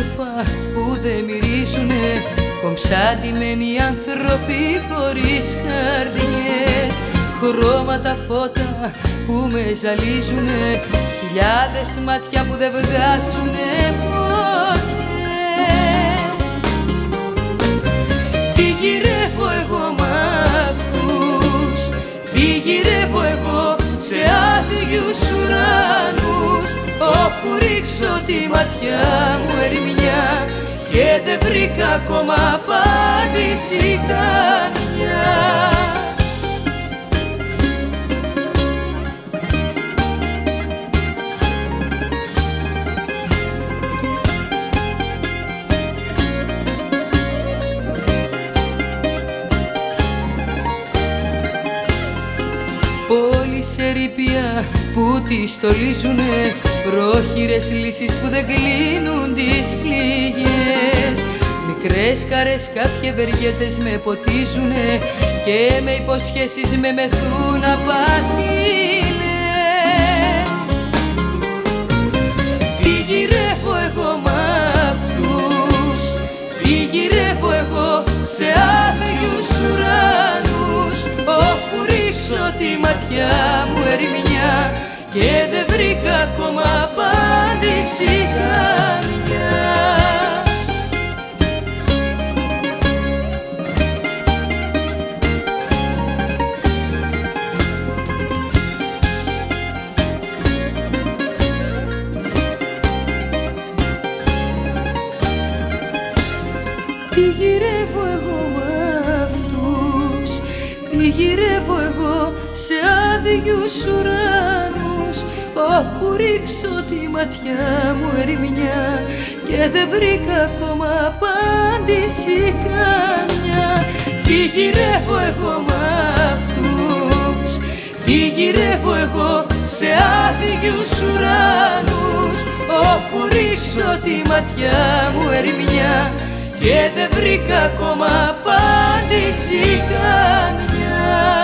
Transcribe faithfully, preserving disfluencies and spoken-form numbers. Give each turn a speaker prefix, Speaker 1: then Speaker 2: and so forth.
Speaker 1: όμορφα που δεν μυρίζουνε, κομψάτιμενοι άνθρωποι χωρίς καρδιές. Χρώματα φώτα που με ζαλίζουνε, χιλιάδες μάτια που δεν βγάζουνε φωτιές. Τι γυρεύω εγώ μ' αυτούς, τι γυρεύω εγώ σε άδειους ουρανούς, όπου ρίξω τη ματιά μου ερημιά και δεν βρήκα ακόμα απάντηση καμιά. Πόλεις ερήπια που τη στολίζουνε, πρόχειρες λύσεις που δεν κλείνουν τις πληγές. Μικρές χαρές κάποιοι ευεργέτες με ποτίζουνε και με υποσχέσεις με μεθούν απατήλες. Τι γυρεύω εγώ μ' αυτούς, τι γυρεύω εγώ σε άδειους ουρανούς, όπου ρίξω τη ματιά μου ερημιά και δεν βρήκα ακόμα απάντηση καμιά. Τι γυρεύω εγώ μ' αυτούς, τι γυρεύω εγώ σε άδειους ουρανούς, όπου ρίξω τη ματιά μου ερημιά και δεν βρήκα ακόμα απάντηση καμιά. Τι γυρεύω εγώ μ' αυτούς, τι γυρεύω εγώ σε άδειους ουρανούς, όπου ρίξω τη ματιά μου ερημιά και δεν βρήκα ακόμα απάντηση καμιά.